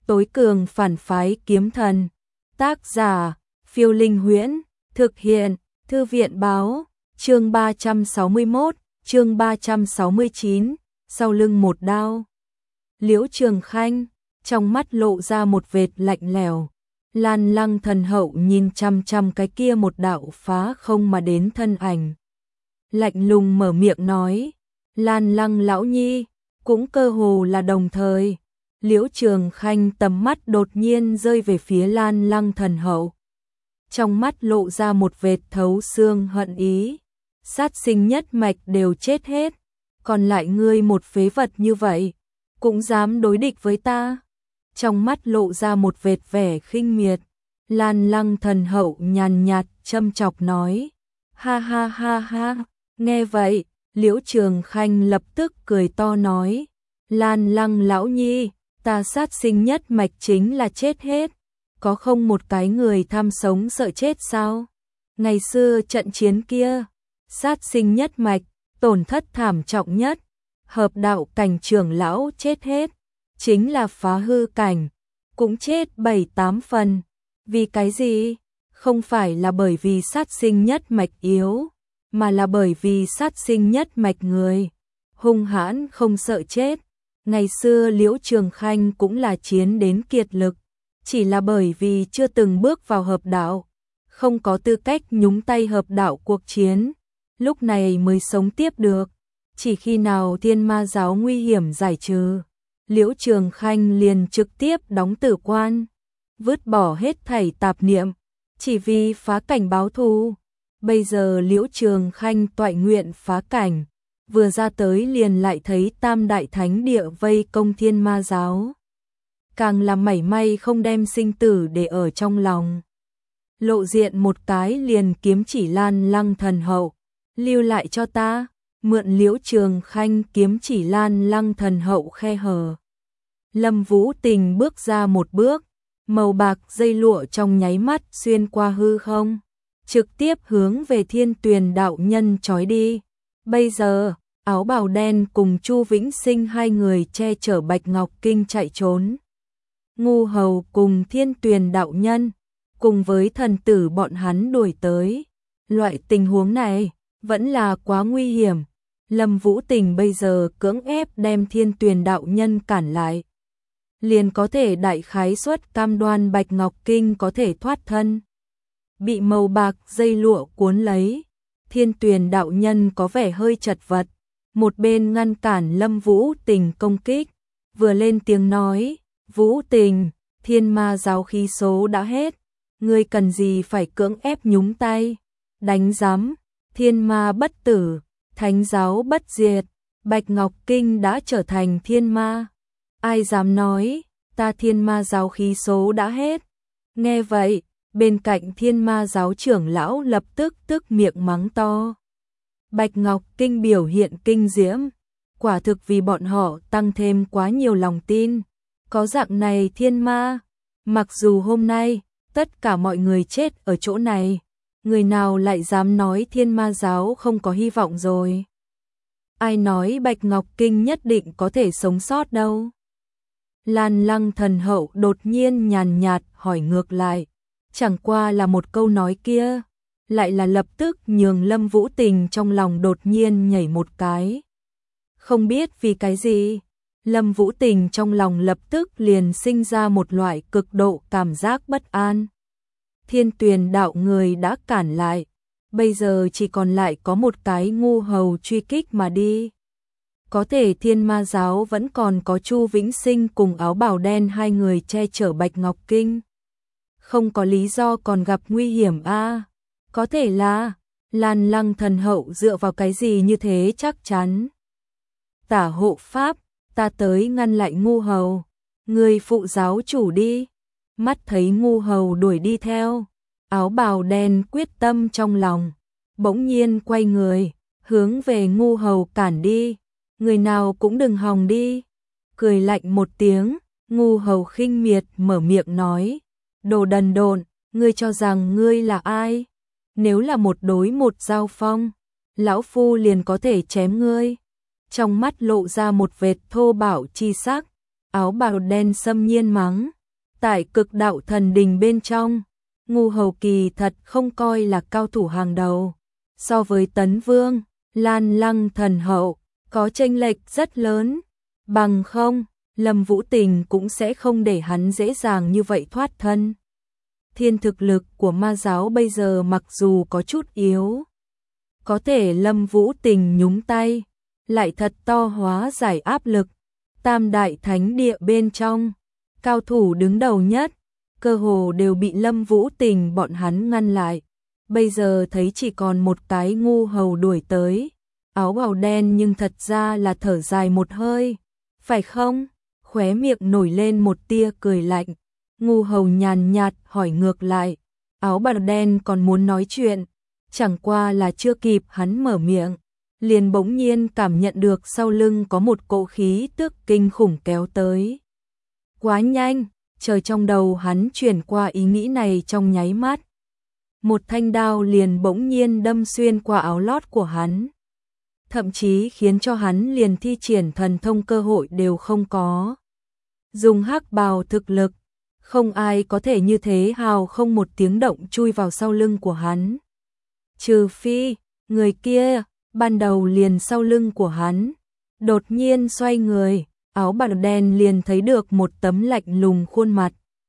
tối cường phản phái kiếm thần. Tác giả, Phiêu Linh Huyễn, thực hiện, Thư viện báo, chương 361, chương 369, sau lưng một đao. Liễu Trường Khanh, trong mắt lộ ra một vệt lạnh lẽo. Lan Lăng thần hậu nhìn chăm chăm cái kia một đạo phá không mà đến thân ảnh. Lạnh lùng mở miệng nói, Lan Lăng lão nhi, cũng cơ hồ là đồng thời. Liễu Trường Khanh tầm mắt đột nhiên rơi về phía Lan Lăng thần hậu. Trong mắt lộ ra một vệt thấu xương hận ý. Sát sinh nhất mạch đều chết hết, còn lại ngươi một phế vật như vậy, cũng dám đối địch với ta. Trong mắt lộ ra một vệt vẻ khinh miệt. Lan Lăng thần hậu nhàn nhạt châm chọc nói, ha ha ha ha. Nghe vậy, Liễu Trường Khanh lập tức cười to nói, Lan Lăng lão nhi, ta sát sinh nhất mạch chính là chết hết, có không một cái người tham sống sợ chết sao? Ngày xưa trận chiến kia, sát sinh nhất mạch, tổn thất thảm trọng nhất, hợp đạo cảnh trưởng lão chết hết, chính là phá hư cảnh, cũng chết 7-8 phần. Vì cái gì? Không phải là bởi vì sát sinh nhất mạch yếu, mà là bởi vì sát sinh nhất mạch người hung hãn không sợ chết. Ngày xưa Liễu Trường Khanh cũng là chiến đến kiệt lực, chỉ là bởi vì chưa từng bước vào hợp đạo, không có tư cách nhúng tay hợp đạo cuộc chiến, lúc này mới sống tiếp được. Chỉ khi nào Thiên Ma giáo nguy hiểm giải trừ, Liễu Trường Khanh liền trực tiếp đóng tử quan, vứt bỏ hết thảy tạp niệm, chỉ vì phá cảnh báo thù. Bây giờ Liễu Trường Khanh toại nguyện phá cảnh, vừa ra tới liền lại thấy Tam Đại Thánh Địa vây công Thiên Ma giáo. Càng là mảy may không đem sinh tử để ở trong lòng. Lộ diện một cái liền kiếm chỉ Lan Lăng thần hậu, lưu lại cho ta. Mượn Liễu Trường Khanh kiếm chỉ Lan Lăng thần hậu khe hở. Lâm Vũ Tình bước ra một bước, màu bạc dây lụa trong nháy mắt xuyên qua hư không, trực tiếp hướng về Thiên Tuyền đạo nhân trói đi. Bây giờ, áo bào đen cùng Chu Vĩnh Sinh hai người che chở Bạch Ngọc Kinh chạy trốn. Ngu Hầu cùng Thiên Tuyền đạo nhân, cùng với thần tử bọn hắn đuổi tới. Loại tình huống này, vẫn là quá nguy hiểm. Lâm Vũ Tình bây giờ cưỡng ép đem Thiên Tuyền đạo nhân cản lại, liền có thể đại khái suất cam đoan Bạch Ngọc Kinh có thể thoát thân. Bị màu bạc dây lụa cuốn lấy, Thiên Tuyền đạo nhân có vẻ hơi chật vật, một bên ngăn cản Lâm Vũ Tình công kích, vừa lên tiếng nói, Vũ Tình, Thiên Ma giáo khí số đã hết, ngươi cần gì phải cưỡng ép nhúng tay, đánh giám, thiên ma bất tử, thánh giáo bất diệt, Bạch Ngọc Kinh đã trở thành thiên ma. Ai dám nói, ta Thiên Ma giáo khí số đã hết. Nghe vậy, bên cạnh Thiên Ma giáo trưởng lão lập tức miệng mắng to. Bạch Ngọc Kinh biểu hiện kinh diễm, quả thực vì bọn họ tăng thêm quá nhiều lòng tin. Có dạng này thiên ma, mặc dù hôm nay tất cả mọi người chết ở chỗ này, người nào lại dám nói Thiên Ma giáo không có hy vọng rồi? Ai nói Bạch Ngọc Kinh nhất định có thể sống sót đâu? Lan Lăng thần hậu đột nhiên nhàn nhạt hỏi ngược lại, chẳng qua là một câu nói kia, lại là lập tức nhường Lâm Vũ Tình trong lòng đột nhiên nhảy một cái. Không biết vì cái gì, Lâm Vũ Tình trong lòng lập tức liền sinh ra một loại cực độ cảm giác bất an. Thiên Tuyền đạo người đã cản lại, bây giờ chỉ còn lại có một cái Ngu Hầu truy kích mà đi. Có thể Thiên Ma giáo vẫn còn có Chu Vĩnh Sinh cùng áo bào đen hai người che chở Bạch Ngọc Kinh. Không có lý do còn gặp nguy hiểm a? Có thể là Lan Lăng thần hậu dựa vào cái gì như thế chắc chắn? Tả hộ pháp, ta tới ngăn lại Ngu Hầu, người phụ giáo chủ đi. Mắt thấy Ngu Hầu đuổi đi theo, áo bào đen quyết tâm trong lòng, bỗng nhiên quay người, hướng về Ngu Hầu cản đi. Người nào cũng đừng hòng đi. Cười lạnh một tiếng, Ngu Hầu khinh miệt mở miệng nói, đồ đần độn, ngươi cho rằng ngươi là ai? Nếu là một đối một giao phong, lão phu liền có thể chém ngươi. Trong mắt lộ ra một vệt thô bạo chi sắc, Áo bào đen xâm nhiên mắng. Tại cực đạo thần đình bên trong, Ngu Hầu kỳ thật không coi là cao thủ hàng đầu. So với Tấn Vương, Lan Lăng thần hậu, có chênh lệch rất lớn. Bằng không, Lâm Vũ Tình cũng sẽ không để hắn dễ dàng như vậy thoát thân. Thiên thực lực của ma giáo bây giờ mặc dù có chút yếu, có thể Lâm Vũ Tình nhúng tay, lại thật to hóa giải áp lực. Tam đại thánh địa bên trong, cao thủ đứng đầu nhất, cơ hồ đều bị Lâm Vũ Tình bọn hắn ngăn lại. Bây giờ thấy chỉ còn một cái Ngu Hầu đuổi tới, áo bào đen nhưng thật ra là thở dài một hơi. Phải không? Khóe miệng nổi lên một tia cười lạnh. Ngu Hầu nhàn nhạt hỏi ngược lại. Áo bào đen còn muốn nói chuyện, chẳng qua là chưa kịp hắn mở miệng, liền bỗng nhiên cảm nhận được sau lưng có một cỗ khí tức kinh khủng kéo tới. Quá nhanh, trời, trong đầu hắn chuyển qua ý nghĩ này trong nháy mắt. Một thanh đao liền bỗng nhiên đâm xuyên qua áo lót của hắn, thậm chí khiến cho hắn liền thi triển thần thông cơ hội đều không có. Dùng hắc bào thực lực, không ai có thể như thế hào không một tiếng động chui vào sau lưng của hắn. Trừ phi, người kia, ban đầu liền sau lưng của hắn, đột nhiên xoay người, áo bào đen liền thấy được một tấm lạnh lùng khuôn mặt.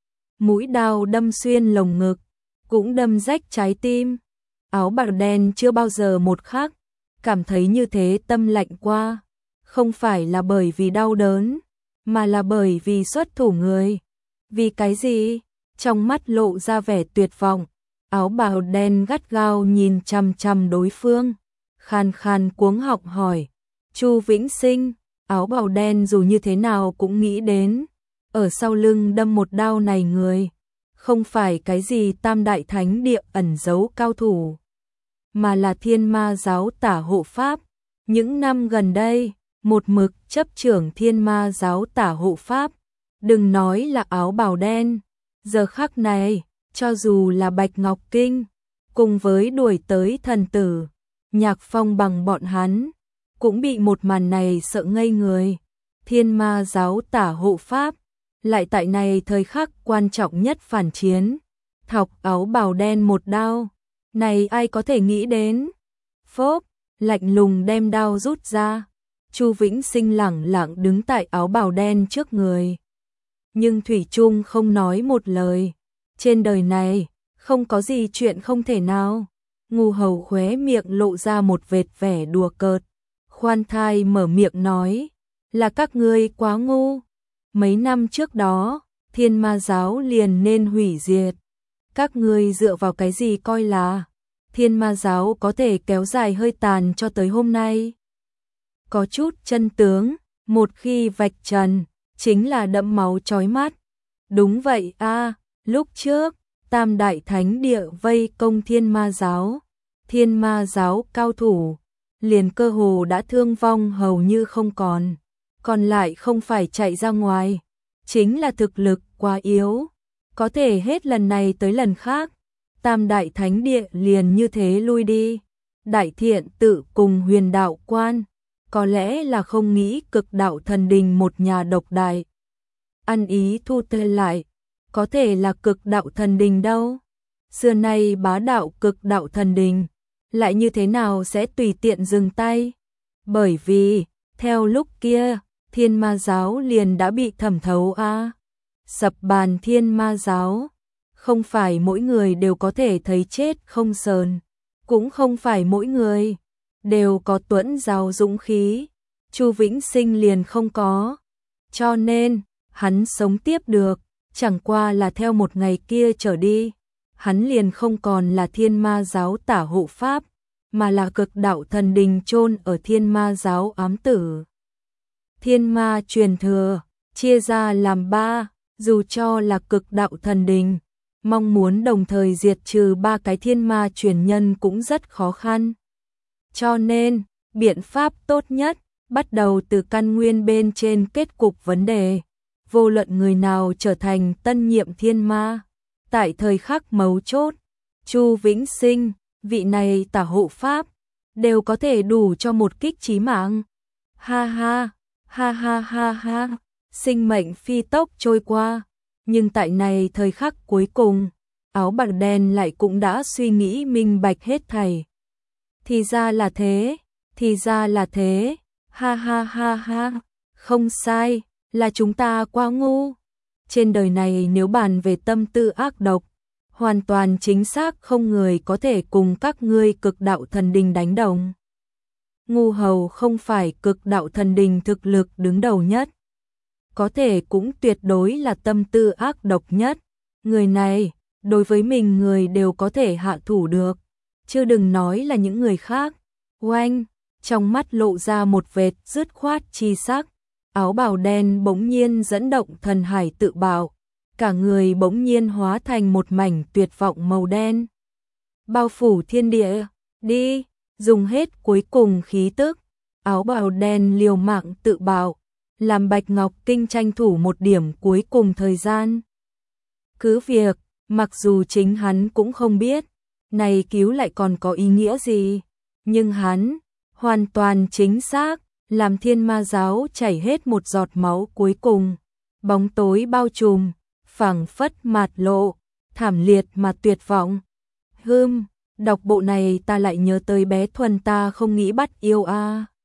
Mũi đao đâm xuyên lồng ngực, cũng đâm rách trái tim. Áo bào đen chưa bao giờ một khắc cảm thấy như thế tâm lạnh qua, không phải là bởi vì đau đớn, mà là bởi vì xuất thủ người. Vì cái gì? Trong mắt lộ ra vẻ tuyệt vọng, áo bào đen gắt gao nhìn chằm chằm đối phương, khàn khàn cuống họng hỏi. Chu Vĩnh Sinh. Áo bào đen dù như thế nào cũng nghĩ đến, ở sau lưng đâm một đao này người, không phải cái gì tam đại thánh địa ẩn giấu cao thủ, mà là Thiên Ma giáo tả hộ pháp. Những năm gần đây, một mực chấp trưởng Thiên Ma giáo tả hộ pháp, đừng nói là áo bào đen, giờ khắc này, cho dù là Bạch Ngọc Kinh, cùng với đuổi tới thần tử, Nhạc Phong bằng bọn hắn, cũng bị một màn này sợ ngây người. Thiên Ma giáo tả hộ pháp, lại tại này thời khắc quan trọng nhất phản chiến, thọc áo bào đen một đao, này ai có thể nghĩ đến. Phốp, lạnh lùng đem đao rút ra, Chu Vĩnh Sinh lẳng lặng đứng tại áo bào đen trước người. Nhưng thủy chung không nói một lời, trên đời này, không có gì chuyện không thể nào. Ngu Hầu khóe miệng lộ ra một vệt vẻ đùa cợt, khoan thai mở miệng nói, là các ngươi quá ngu. Mấy năm trước đó, Thiên Ma giáo liền nên hủy diệt. Các ngươi dựa vào cái gì coi là Thiên Ma giáo có thể kéo dài hơi tàn cho tới hôm nay? Có chút chân tướng, một khi vạch trần, chính là đẫm máu chói mắt. Đúng vậy a, lúc trước, Tam đại thánh địa vây công Thiên Ma giáo, Thiên Ma giáo cao thủ liền cơ hồ đã thương vong hầu như không còn lại không phải chạy ra ngoài, chính là thực lực quá yếu, có thể hết lần này tới lần khác, Tam đại thánh địa liền như thế lui đi. Đại Thiện Tự cùng Huyền Đạo Quan, có lẽ là không nghĩ cực đạo thần đình một nhà độc đại, ăn ý thu tay lại, có thể là cực đạo thần đình đâu. Xưa nay bá đạo cực đạo thần đình, lại như thế nào sẽ tùy tiện dừng tay? Bởi vì, theo lúc kia, Thiên Ma giáo liền đã bị thẩm thấu a. Sập bàn Thiên Ma giáo, không phải mỗi người đều có thể thấy chết không sờn, cũng không phải mỗi người đều có tuẫn giàu dũng khí. Chu Vĩnh Sinh liền không có, cho nên hắn sống tiếp được, chẳng qua là theo một ngày kia trở đi, hắn liền không còn là Thiên Ma giáo tả hộ pháp, mà là cực đạo thần đình chôn ở Thiên Ma giáo ám tử. Thiên Ma truyền thừa, chia ra làm ba, dù cho là cực đạo thần đình, mong muốn đồng thời diệt trừ ba cái thiên ma truyền nhân cũng rất khó khăn. Cho nên, biện pháp tốt nhất, bắt đầu từ căn nguyên bên trên kết cục vấn đề. Vô luận người nào trở thành tân nhiệm thiên ma, tại thời khắc mấu chốt, Chu Vĩnh Sinh, vị này tả hộ pháp, đều có thể đủ cho một kích chí mạng. Ha ha, ha ha ha ha. sinh mệnh phi tốc trôi qua, nhưng tại này thời khắc cuối cùng, áo bào đen lại cũng đã suy nghĩ minh bạch hết thảy. Thì ra là thế, thì ra là thế, ha ha ha ha, không sai, là chúng ta quá ngu. Trên đời này nếu bàn về tâm tư ác độc, hoàn toàn chính xác không người có thể cùng các ngươi cực đạo thần đình đánh đồng. Ngu hầu không phải cực đạo thần đình thực lực đứng đầu nhất, có thể cũng tuyệt đối là tâm tư ác độc nhất. Người này, đối với mình người đều có thể hạ thủ được, chứ đừng nói là những người khác. Oanh, trong mắt lộ ra một vệt dứt khoát chi sắc, áo bào đen bỗng nhiên dẫn động thần hải tự bạo, cả người bỗng nhiên hóa thành một mảnh tuyệt vọng màu đen. Bao phủ thiên địa, đi, dùng hết cuối cùng khí tức, áo bào đen liều mạng tự bạo, làm Bạch Ngọc Kinh tranh thủ một điểm cuối cùng thời gian. Cứ việc, mặc dù chính hắn cũng không biết, này cứu lại còn có ý nghĩa gì, nhưng hắn, hoàn toàn chính xác, làm Thiên Ma giáo chảy hết một giọt máu cuối cùng, bóng tối bao trùm, phảng phất mạt lộ, thảm liệt mà tuyệt vọng. Đọc bộ này ta lại nhớ tới bé Thuần ta không nghĩ bắt yêu a.